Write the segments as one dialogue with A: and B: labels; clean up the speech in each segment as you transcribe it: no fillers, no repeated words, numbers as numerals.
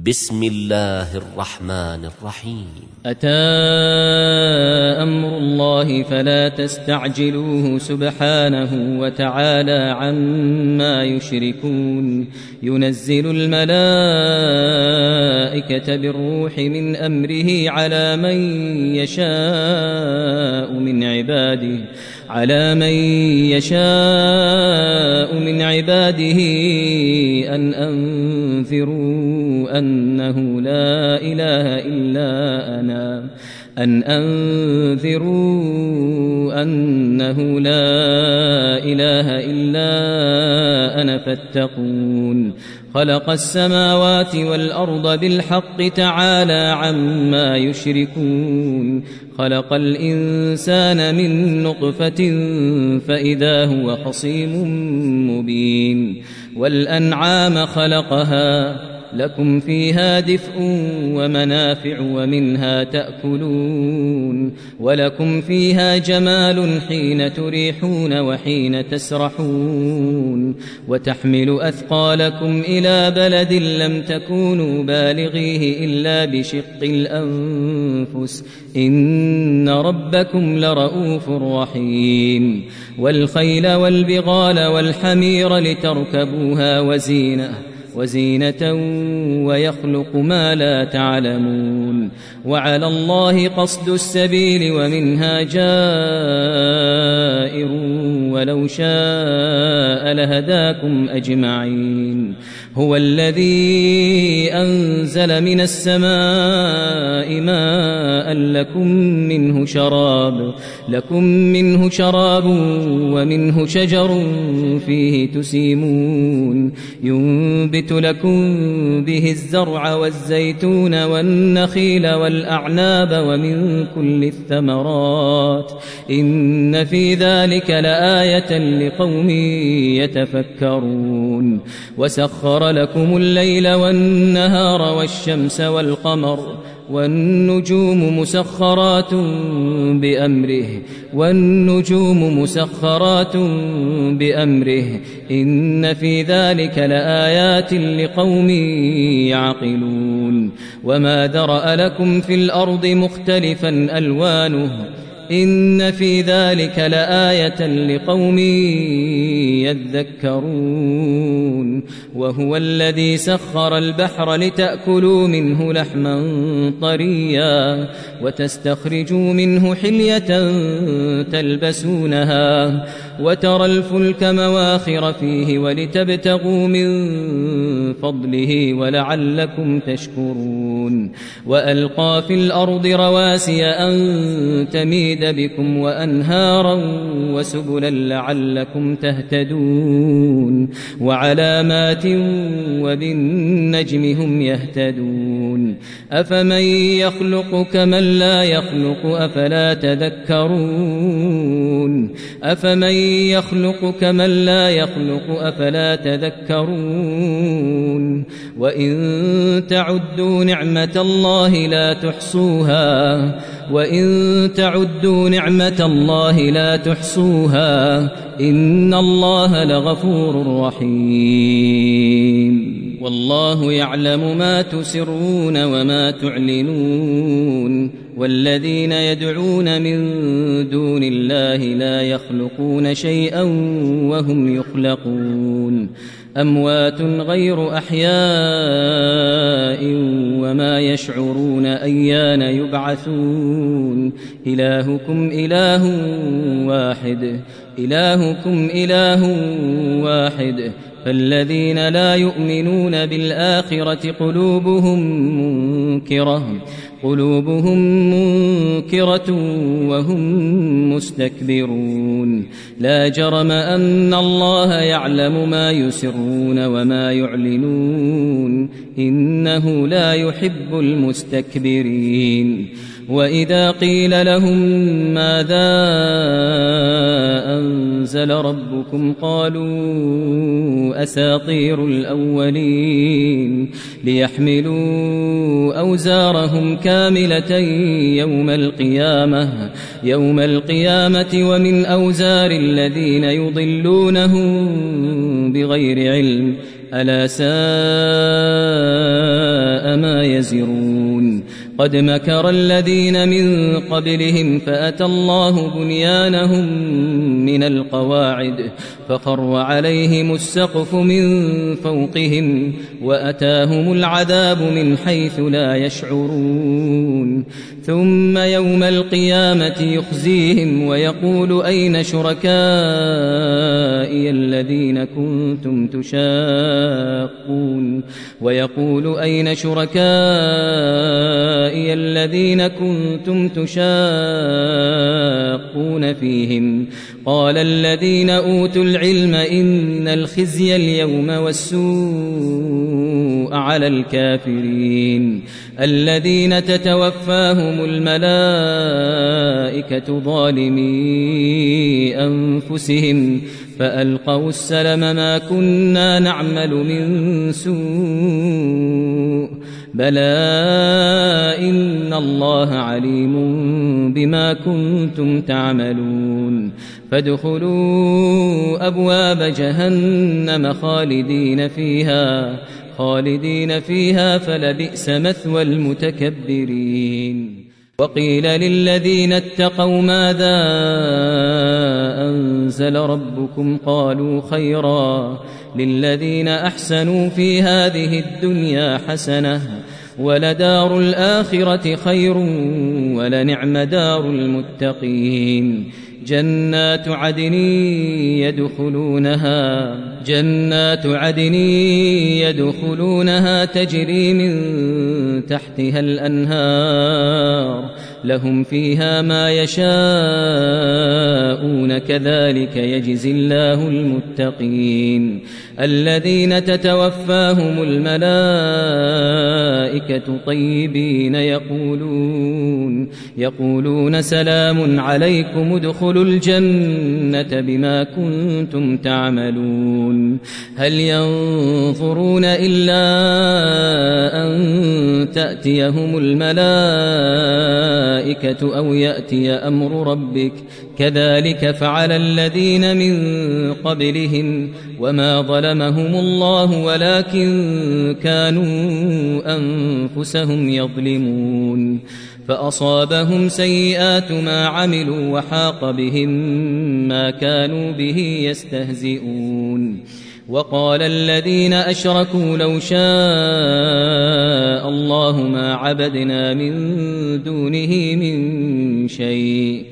A: بسم الله الرحمن الرحيم.
B: أتى أمر الله فلا تستعجلوه سبحانه وتعالى عما يشركون. ينزل الملائكة بالروح من أمره على من يشاء من عباده أن أنذروا أنه لا إله إلا أنا فاتقون. خلق السماوات والأرض بالحق تعالى عما يشركون. خلق الإنسان من نطفة فإذا هو خصيم مبين. والأنعام خلقها لكم فيها دفء ومنافع ومنها تأكلون. ولكم فيها جمال حين تريحون وحين تسرحون. وتحمل أثقالكم إلى بلد لم تكونوا بالغيه إلا بشق الأنفس إن ربكم لرؤوف رحيم. والخيل والبغال والحمير لتركبوها وزينة ويخلق ما لا تعلمون. وعلى الله قصد السبيل ومنها جائر ولو شاء لهداكم أجمعين. هو الذي أنزل من السماء ماء لكم منه شراب ومنه شجر فيه تسيمون. ينبت لكم به الزرع والزيتون والنخيل والأعناب ومن كل الثمرات إن في ذلك لآية لقوم يتفكرون. وسخر لكم الليل والنهار والشمس والقمر والنجوم مسخرات بأمره إن في ذلك لآيات لقوم يعقلون. وما ذرأ لكم في الأرض مختلفا ألوانه إن في ذلك لآية لقوم يذكرون. وهو الذي سخر البحر لتأكلوا منه لحما طريا وتستخرجوا منه حلية تلبسونها وترى الفلك مواخر فيه ولتبتغوا من فضله ولعلكم تشكرون. وألقى في الأرض رواسي أن تميد بكم وأنهارا وسبلا لعلكم تهتدون. وعلامات وبالنجم هم يهتدون. أفمن يخلق كمن لا يخلق أفلا تذكرون. وإن تعدوا نعمة الله لا تحصوها إن الله لغفور رحيم. والله يعلم ما تسرون وما تعلنون. والذين يدعون من دون الله لا يخلقون شيئا وهم يخلقون. أموات غير أحياء وما يشعرون أيان يبعثون. إلهكم إله واحد فالذين لا يؤمنون بالآخرة قلوبهم منكرة وهم مستكبرون. لا جرم أن الله يعلم ما يسرون وما يعلنون إنه لا يحب المستكبرين. وإذا قيل لهم ماذا أنزل ربكم قالوا أساطير الأولين ليحملوا أوزارهم كاملة يوم القيامة ومن أوزار الذين يضلونهم بغير علم ألا ساء ينتظرون قد مكر الذين من قبلهم فأتى الله بنيانهم من القواعد فخر عليهم السقف من فوقهم وأتاهم العذاب من حيث لا يشعرون ثم يوم القيامة يخزيهم ويقول أين شركائي الذين كنتم تشاقون فيهم قال الذين أوتوا العلم إن الخزي اليوم والسوء على الكافرين الذين تتوفاهم الملائكة ظالمي أنفسهم فألقوا السلم ما كنا نعمل من سوء بلى إن الله عليم بما كنتم تعملون فادخلوا أبواب جهنم خالدين فيها فلبئس مثوى المتكبرين وقيل للذين اتقوا ماذا أنزل ربكم قالوا خيرا للذين أحسنوا في هذه الدنيا حسنة ولدار الآخرة خير ولنعم دار المتقين جنات عدن يدخلونها تجري من تحتها الأنهار لهم فيها ما يشاءون كذلك يجزي الله المتقين الذين تتوفاهم الملائكة طيبين يقولون سلام عليكم ادخلوا الجنة بما كنتم تعملون هل ينظرون إلا أن تأتيهم الملائكة أو يأتي أمر ربك كذلك فعل الذين من قبلهم وما ظلمهم الله ولكن كانوا أنفسهم يظلمون فأصابهم سيئات ما عملوا وحاق بهم ما كانوا به يستهزئون وقال الذين أشركوا لو شاء الله ما عبدنا من دونه من شيء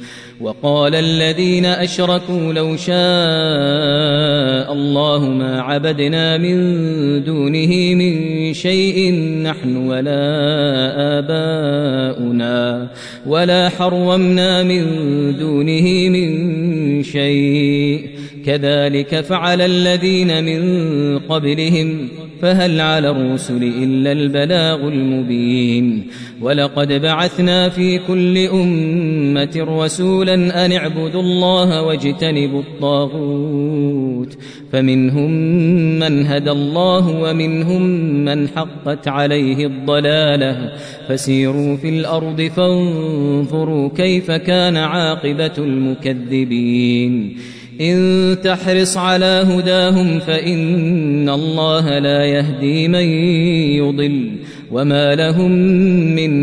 B: نحن ولا آباؤنا ولا حرمنا من دونه من شيء كذلك فعل الذين من قبلهم فهل على الرسل إلا البلاغ المبين ولقد بعثنا في كل أمة رسولا أن اعبدوا الله واجتنبوا الطاغوت فمنهم من هدى الله ومنهم من حقت عليه الضلالة فسيروا في الأرض فانظروا كيف كان عاقبة المكذبين إن تحرص على هداهم فإن الله لا يهدي من يضل وما لهم من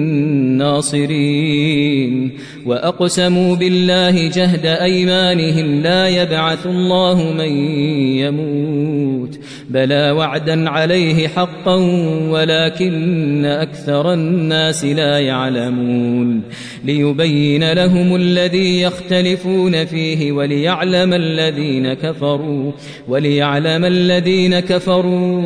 B: ناصرين وأقسموا بالله جهد أيمانهم لا يبعث الله من يموت بلى وعدا عليه حقا ولكن أكثر الناس لا يعلمون ليبين لهم الذي يختلفون فيه وليعلم الذين كفروا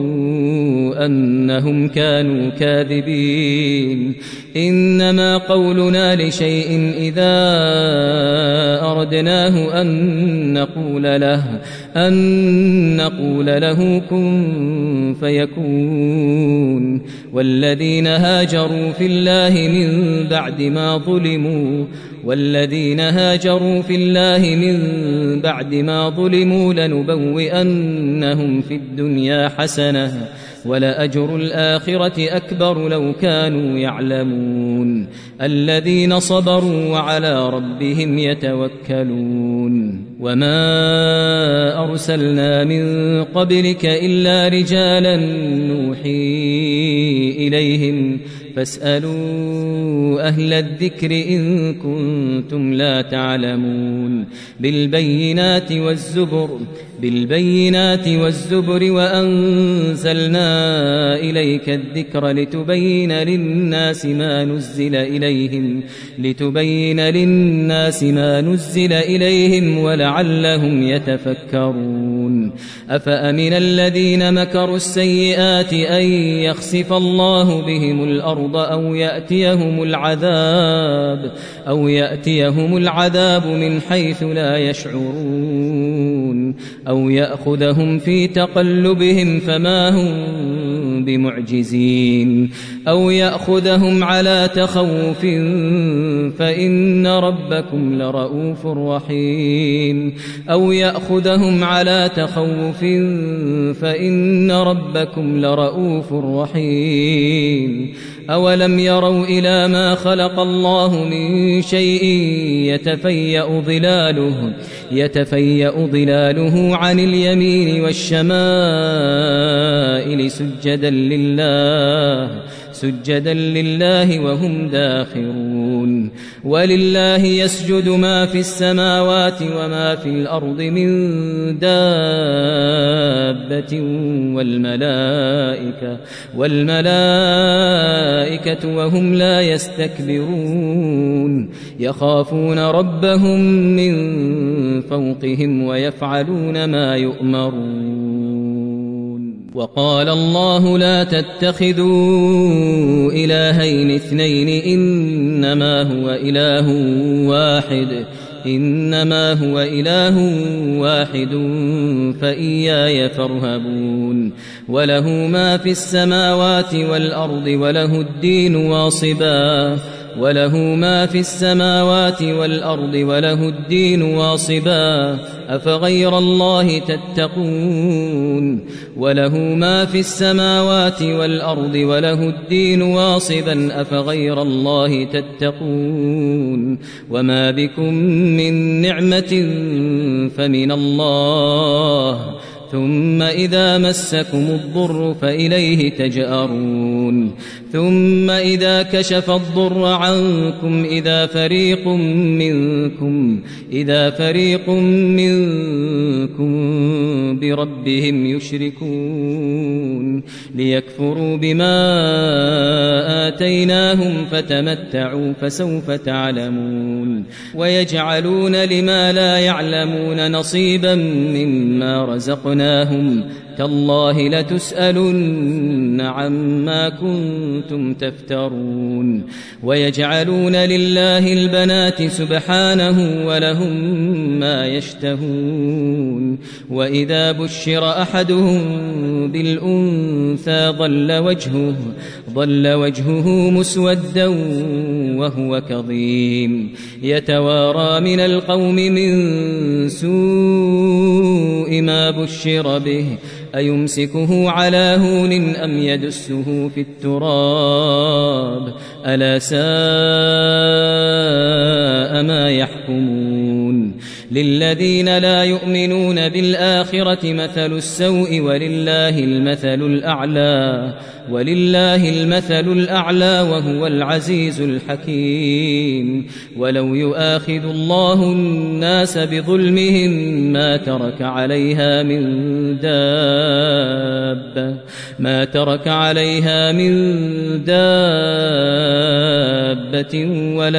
B: أنهم كانوا كاذبين إنما قولنا لشيء إذا أردناه أن نقول له كن فيكون والذين هاجروا في الله من بعد ما ظلموا لنبوئنهم في الدنيا حسنة ولأجر الآخرة أكبر لو كانوا يعلمون الذين صبروا وعلى ربهم يتوكلون وما أرسلنا من قبلك إلا رجالا نوحي إليهم فاسألوا أهل الذكر إن كنتم لا تعلمون بالبينات والزبر وأنزلنا إليك الذكر لتبين للناس ما نزل إليهم ولعلهم يتفكرون أفأمن الذين مكروا السيئات أن يخسف الله بهم الأرض أو يأتيهم العذاب من حيث لا يشعرون أو يأخذهم في تقلبهم فما هم بمعجزين أو يأخذهم على تخوف فإن ربكم لرؤوف رحيم أولم يروا إلى ما خلق الله من شيء يتفيأ ظلاله عن اليمين والشمائل سجدا لله وهم داخرون ولله يسجد ما في السماوات وما في الأرض من دابة والملائكة وهم لا يستكبرون يخافون ربهم من فوقهم ويفعلون ما يؤمرون وقال الله لا تتخذوا إلهين اثنين إنما هو إله واحد فإياي فارهبون وله ما في السماوات والأرض وله الدين واصبا أفغير الله تتقون وله ما في السماوات والأرض وله الدين واصبا أفغير الله تتقون وما بكم من نعمة فمن الله ثم إذا مسكم الضر فإليه تجأرون ثم إذا كشف الضر عنكم إذا فريق منكم بربهم يشركون ليكفروا بما آتيناهم فتمتعوا فسوف تعلمون ويجعلون لما لا يعلمون نصيبا مما رزقناهم تالله لتسألن عما كنتم تفترون ويجعلون لله البنات سبحانه ولهم ما يشتهون وإذا بشر أحدهم بالأنثى ظل وجهه مسودا وهو كظيم يتوارى من القوم من سوء ما بشر به أيمسكه على هون أم يدسه في التراب ألا ساء ما يحكمون للذين لا يؤمنون بالآخرة مثل السوء ولله المثل الأعلى وهو العزيز الحكيم ولو يؤاخذ الله الناس بظلمهم ما ترك عليها من دابة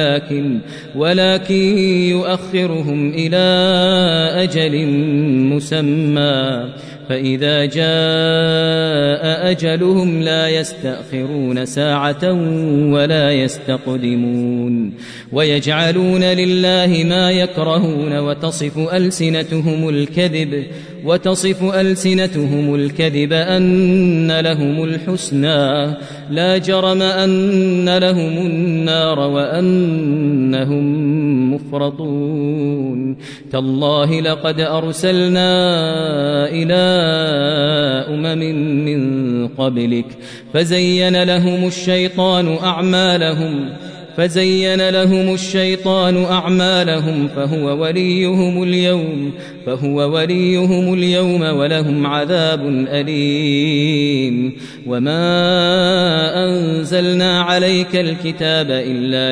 B: ولكن يؤخرهم إلى أجل مسمى فإذا جاء أجلهم لا يستأخرون ساعة ولا يستقدمون ويجعلون لله ما يكرهون وتصف ألسنتهم الكذب أن لهم الحسنى لا جرم أن لهم النار وأنهم مفرطون تالله لقد أرسلنا إلى أمم من قبلك فزين لهم الشيطان فزين لهم الشيطان أعمالهم فهو وليهم اليوم ولهم عذاب أليم. وما أنزلنا عليك الكتاب إلا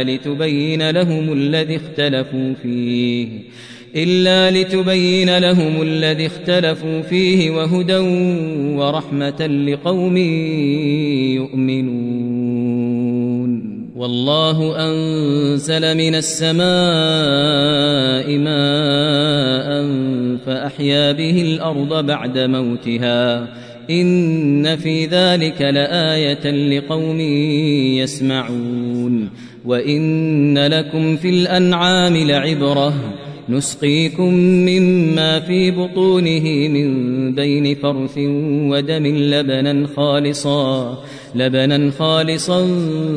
B: لتبين لهم الذي اختلفوا فيه وهدى ورحمة لقوم يؤمنون. والله أنزل من السماء ماء فأحيا به الأرض بعد موتها إن في ذلك لآية لقوم يسمعون. وإن لكم في الأنعام لعبرة نسقيكم مما في بطونه من بين فرث ودم لبنا خالصا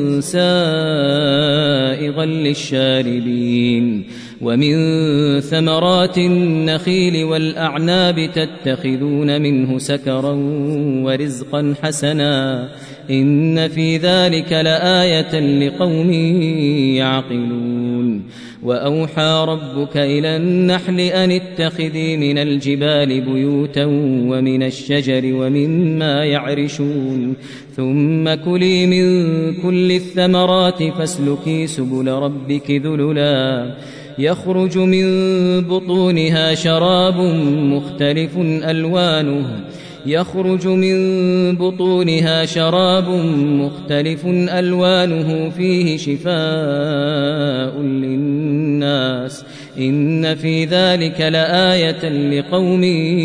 B: سائغا للشاربين. ومن ثمرات النخيل والأعناب تتخذون منه سكرا ورزقا حسنا إن في ذلك لآية لقوم يعقلون. وأوحى ربك إلى النحل أن اتخذي من الجبال بيوتا ومن الشجر ومما يعرشون ثم كلي من كل الثمرات فاسلكي سبل ربك ذللا يخرج من بطونها شراب مختلف ألوانه فيه شفاء للناس إن في ذلك لآية لقوم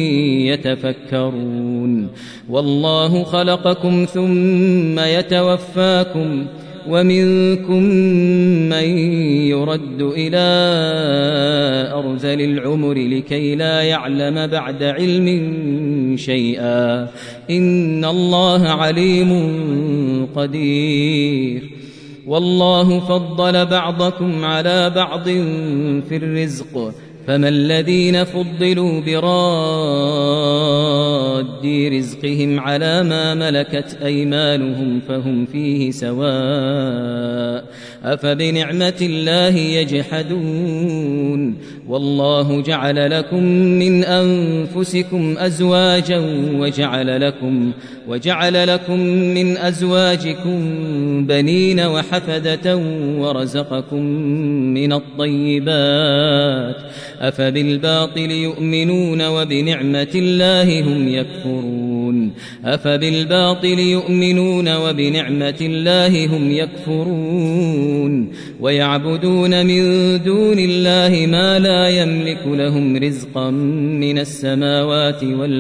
B: يتفكرون. والله خلقكم ثم يتوفاكم ومنكم من يرد إلى أرذل العمر لكي لا يعلم بعد علم شيئا إن الله عليم قدير. والله فضل بعضكم على بعض في الرزق فما الذين فضلوا براد رزقهم على ما ملكت أيمانهم فهم فيه سواء أفبنعمة الله يجحدون. والله جعل لكم من أنفسكم أزواجا وجعل لكم من أزواجكم بنين وحفدة ورزقكم من الطيبات أفبالباطل يؤمنون وبنعمة الله هم يكفرون ويعبدون من دون الله ما لا يملك لهم رزقا من السماوات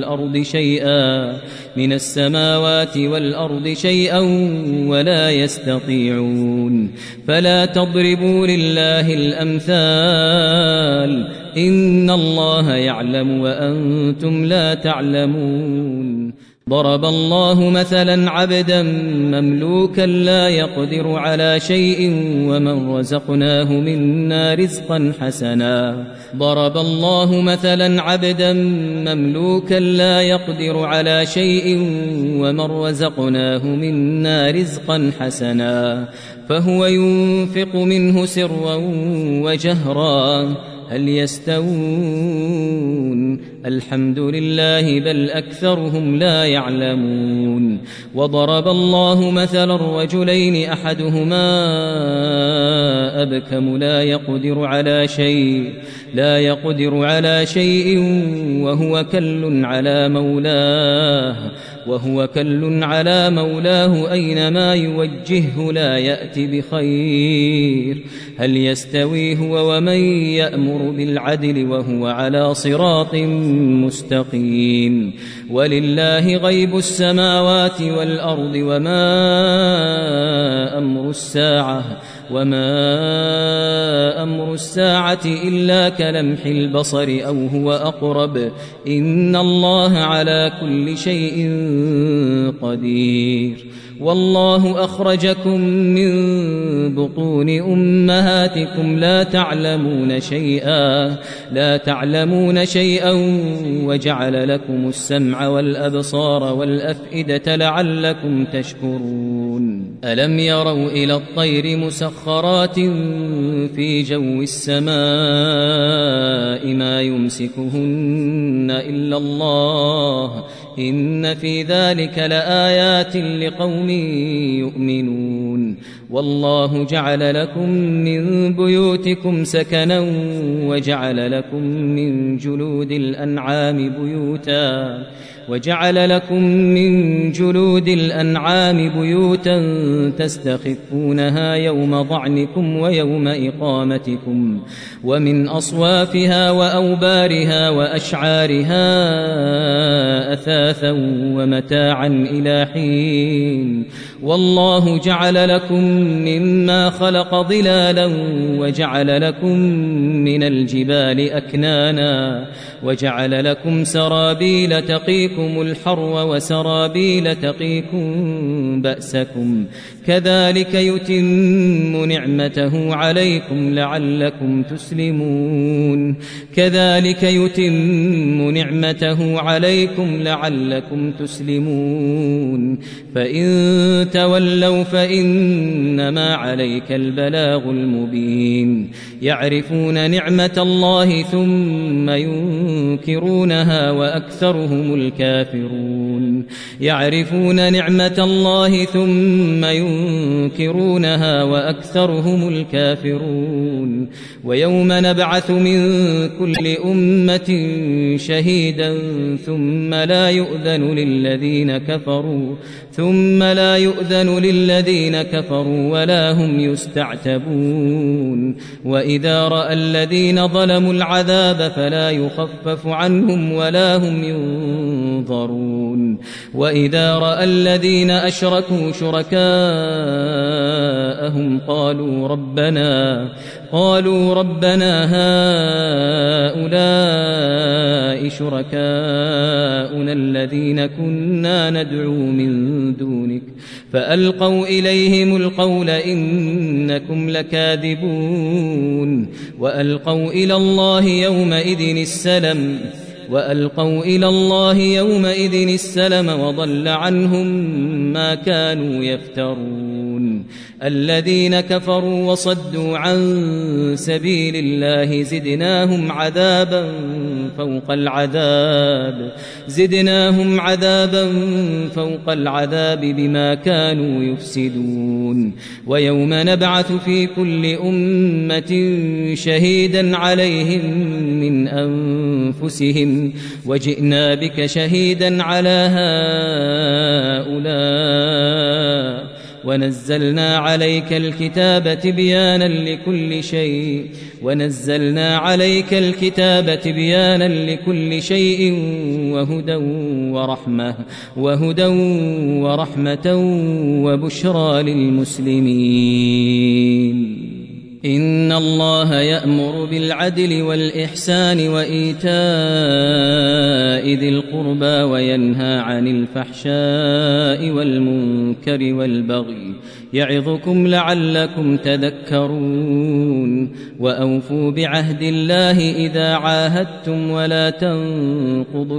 B: والأرض شيئا ولا يستطيعون. فلا تضربوا لله الأمثال إن الله يعلم وأنتم لا تعلمون. ضرب الله مثلا عبدا مملوكا لا يقدر على شيء ومن رزقناه منا رزقا حسنا فهو ينفق منه سرا وجهرا هل يستوون الحمد لله بل أكثرهم لا يعلمون. وضرب الله مثلا رجلين أحدهما أبكم لا يقدر على شيء وهو كل على مولاه أينما يوجهه لا يأتي بخير هل يستوي هو ومن يأمر بالعدل وهو على صراط مستقيم. ولله غيب السماوات والأرض وما أمر الساعة إلا كلمح البصر أو هو أقرب إن الله على كل شيء قدير. والله أخرجكم من بطون أمهاتكم لا تعلمون شيئا وجعل لكم السمع والأبصار والأفئدة لعلكم تشكرون ألم يروا إلى الطير مسخرات في جو السماء ما يمسكهن إلا الله إن في ذلك لآيات لقوم يؤمنون والله جعل لكم من بيوتكم سكنا وجعل لكم من جلود الأنعام بيوتا تستخفونها يوم ضعنكم ويوم إقامتكم ومن أصوافها وأوبارها وأشعارها أثاثا ومتاعا إلى حين والله جعل لكم مما خلق ظلالا وجعل لكم من الجبال أكنانا وجعل لكم سرابيل تقيكم الحر وسرابيل تقيكم بأسكم كذلك يتم نعمته عليكم لعلكم تسلمون فإن تولوا فإنما عليك البلاغ المبين يعرفون نعمة الله ثم ينكرونها وأكثرهم الكافرون ويوم نبعث من كل أمة شهيدا ثم لا يؤذن للذين كفروا ولا هم يستعتبون وإذا رأى الذين ظلموا العذاب فلا يخفف عنهم ولا هم ينظرون وإذا رأى الذين أشركوا شركاءهم قالوا ربنا هؤلاء شركاؤنا الذين كنا ندعو من دونك فألقوا إليهم القول إنكم لكاذبون وألقوا إلى الله يومئذ السلم وضل عنهم ما كانوا يفترون الذين كفروا وصدوا عن سبيل الله زدناهم عذابا فوق العذاب بما كانوا يفسدون ويوم نبعث في كل أمة شهيدا عليهم من أنفسهم وجئنا بك شهيدا على هؤلاء ونزلنا عليك الكتاب تبيانا لكل شيء وهدى ورحمة وبشرى للمسلمين إن الله يأمر بالعدل والإحسان وإيتاء ذي القربى وينهى عن الفحشاء والمنكر والبغي يعظكم لعلكم تذكرون وأوفوا بعهد الله إذا عاهدتم ولا تنقضوا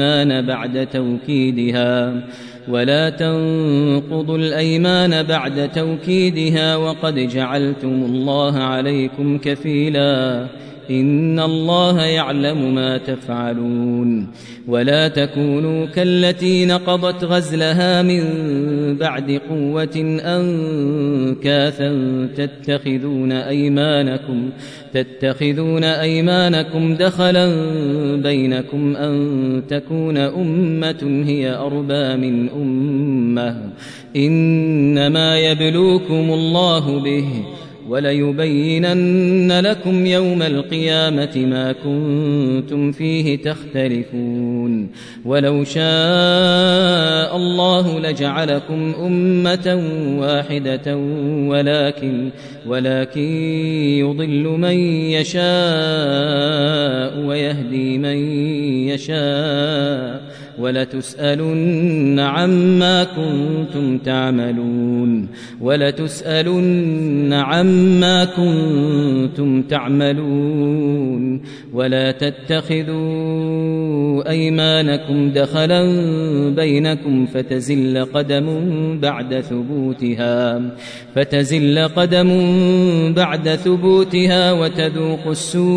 B: الأيمان بعد توكيدها وقد جعلتم الله عليكم كفيلا إن الله يعلم ما تفعلون ولا تكونوا كالتي نقضت غزلها من بعد قوة أنكاثا تتخذون أيمانكم دخلا بينكم أن تكون أمة هي أربى من أمة إنما يبلوكم الله به وليبينن لكم يوم القيامة ما كنتم فيه تختلفون ولو شاء الله لجعلكم أمة واحدة ولكن يضل من يشاء ويهدي من يشاء ولتسألن عما كنتم تعملون ولا تتخذوا أيمانكم دخلا بينكم فتزل قدم بعد ثبوتها وتذوقوا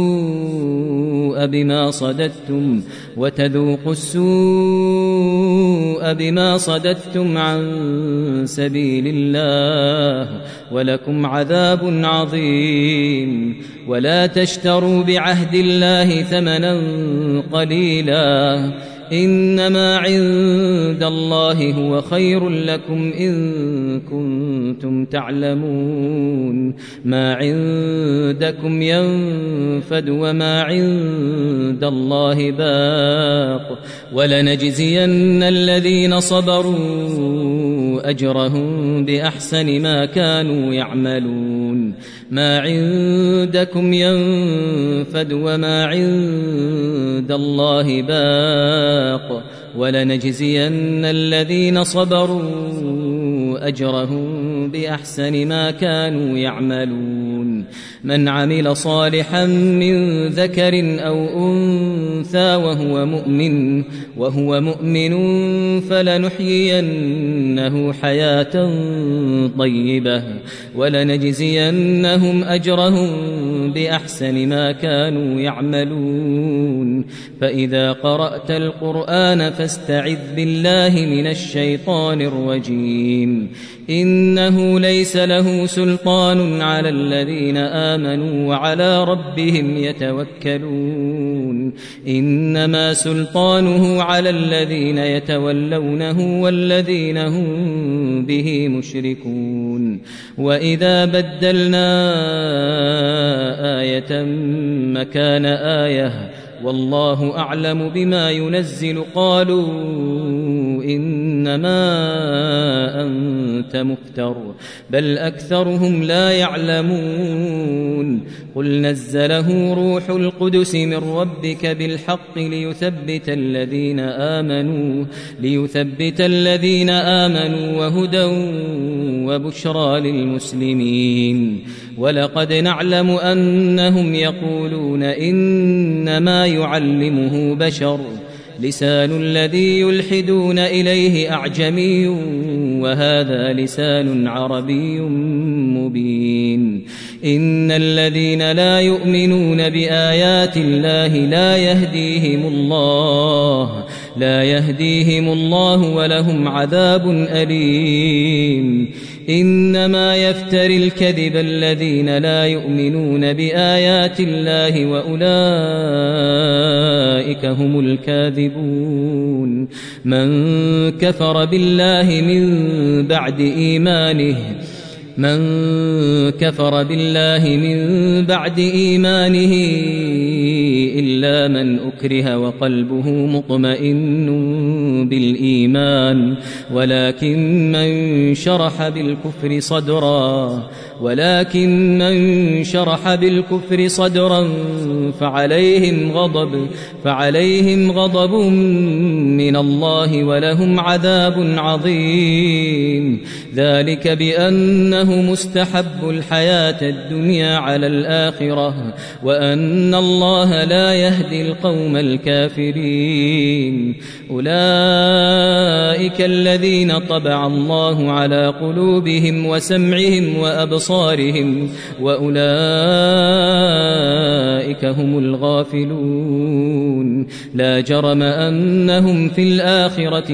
B: السوء بما صددتم عن سبيل الله ولكم عذاب عظيم ولا تشتروا بعهد الله ثمنا قليلا إنما عند الله هو خير لكم إن كنتم تعلمون ما عندكم ينفد وما عند الله باق ولنجزين الذين صبروا أجرهم بأحسن ما كانوا يعملون ما عندكم ينفد وما عند الله باق ولنجزين الذين صبروا أجرهم بأحسن ما كانوا يعملون من عمل صالحا من ذكر أو أنثى وهو مؤمن فلنحيينه حياة طيبة ولنجزينهم أجرهم بأحسن ما كانوا يعملون فإذا قرأت القرآن فاستعذ بالله من الشيطان الرجيم إنه ليس له سلطان على الذين آمنوا وعلى ربهم يتوكلون إنما سلطانه على الذين يتولونه والذين هم به مشركون وإذا بدلنا آية مكان آية والله أعلم بما ينزل قالوا إنما أنت مفتر بل أكثرهم لا يعلمون قل نزله روح القدس من ربك بالحق ليثبت الذين آمنوا وهدى وبشرى للمسلمين ولقد نعلم أنهم يقولون إنما يعلمه بشر لسان الذي يلحدون إليه أعجمي وهذا لسان عربي مبين إن الذين لا يؤمنون بآيات الله لا يهديهم الله ولهم عذاب أليم إنما يفتري الكذب الذين لا يؤمنون بآيات الله وأولئك هم الكاذبون من كفر بالله من بعد إيمانه إلا من أكره وقلبه مطمئن بالإيمان ولكن من شرح بالكفر صدرا فعليهم غضب من الله ولهم عذاب عظيم ذلك بأنه مستحب الحياة الدنيا على الآخرة وأن الله لا يهدي القوم الكافرين أولئك الذين طبع الله على قلوبهم وسمعهم وأبصارهم وأولئك هم الغافلون لا جرم أنهم في الآخرة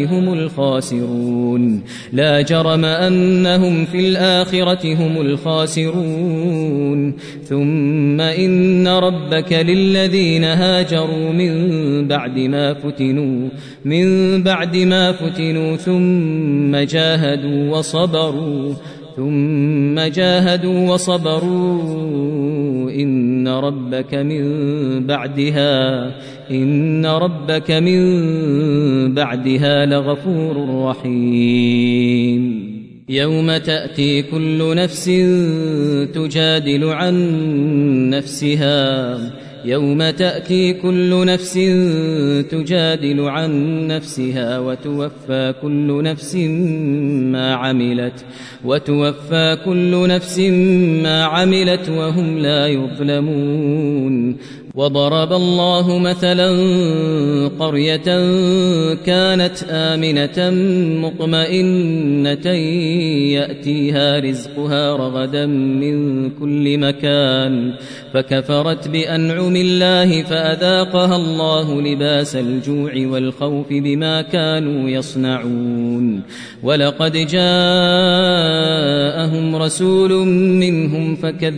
B: هم الخاسرون ثم إن ربك للذين هاجروا من بعد ما فتنوا ثم جاهدوا وصبروا إن ربك من بعدها لغفور رحيم يوم تأتي كل نفس تجادل عن نفسها يوم تأتي كل نفس تجادل عن نفسها وتوفى كل نفس ما عملت وهم لا يظلمون وضرب الله مثلا قرية كانت آمنة مطمئنة يأتيها رزقها رغدا من كل مكان فكفرت بأنعم الله فأذاقها الله لباس الجوع والخوف بما كانوا يصنعون ولقد جاءهم رسول منهم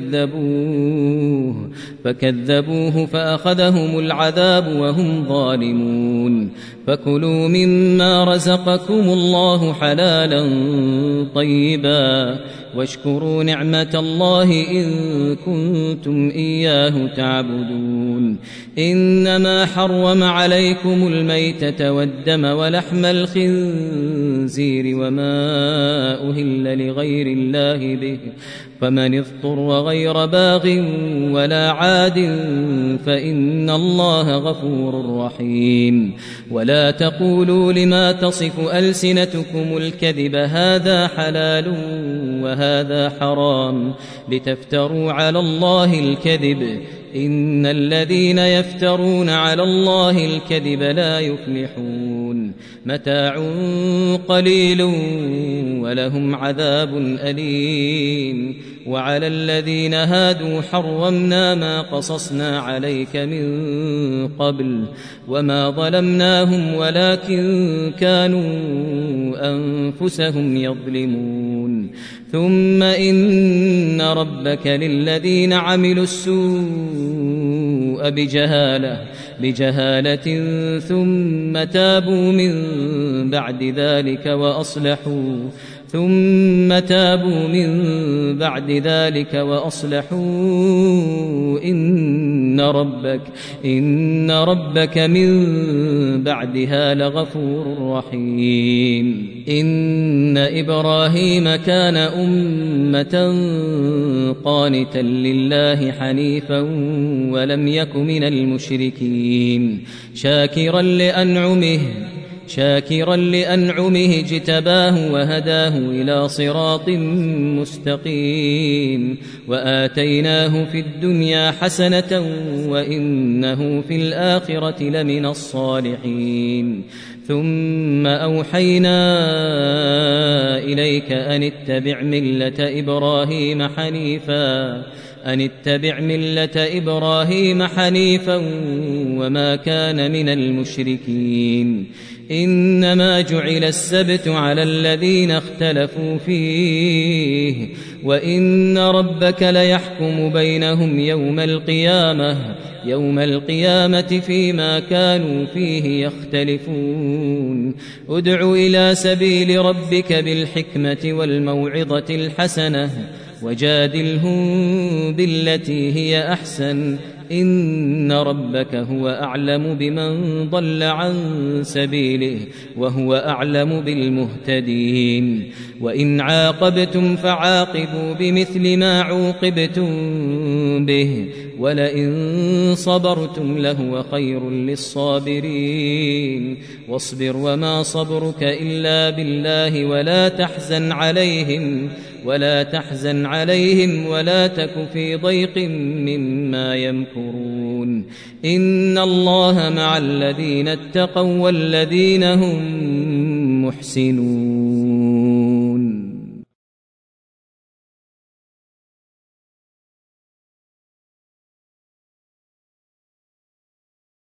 B: فكذبوه فأخذهم العذاب وهم ظالمون فكلوا مما رزقكم الله حلالا طيبا واشكروا نعمة الله إن كنتم إياه تعبدون إنما حرم عليكم الميتة والدم ولحم الخنزير وما أهل لغير الله به فمن اضطر غير باغ ولا عاد فإن الله غفور رحيم ولا تقولوا لما تصف ألسنتكم الكذب هذا حلال وهذا حرام لتفتروا على الله الكذب إن الذين يفترون على الله الكذب لا يفلحون متاع قليل ولهم عذاب أليم وعلى الذين هادوا حرمنا ما قصصنا عليك من قبل وما ظلمناهم ولكن كانوا أنفسهم يظلمون ثم إن ربك للذين عملوا السوء بجهالة ثم تابوا من بعد ذلك وأصلحوا إن ربك من بعدها لغفور رحيم إن إبراهيم كان أمة قانتا لله حنيفا ولم يك من المشركين شاكرا لأنعمه اجتباه وهداه إلى صراط مستقيم وآتيناه في الدنيا حسنة وإنه في الآخرة لمن الصالحين ثم أوحينا إليك أن اتبع ملة إبراهيم حنيفا وما كان من المشركين إنما جعل السبت على الذين اختلفوا فيه وإن ربك ليحكم بينهم يوم القيامة فيما كانوا فيه يختلفون ادع إلى سبيل ربك بالحكمة والموعظة الحسنة وجادلهم بالتي هي أحسن إن ربك هو أعلم بمن ضل عن سبيله وهو أعلم بالمهتدين وإن عاقبتم فعاقبوا بمثل ما عوقبتم به ولئن صبرتم لهو خير للصابرين واصبر وما صبرك إلا بالله ولا تحزن عليهم ولا تك في ضيق مما يمكرون إن الله مع الذين اتقوا والذين هم محسنون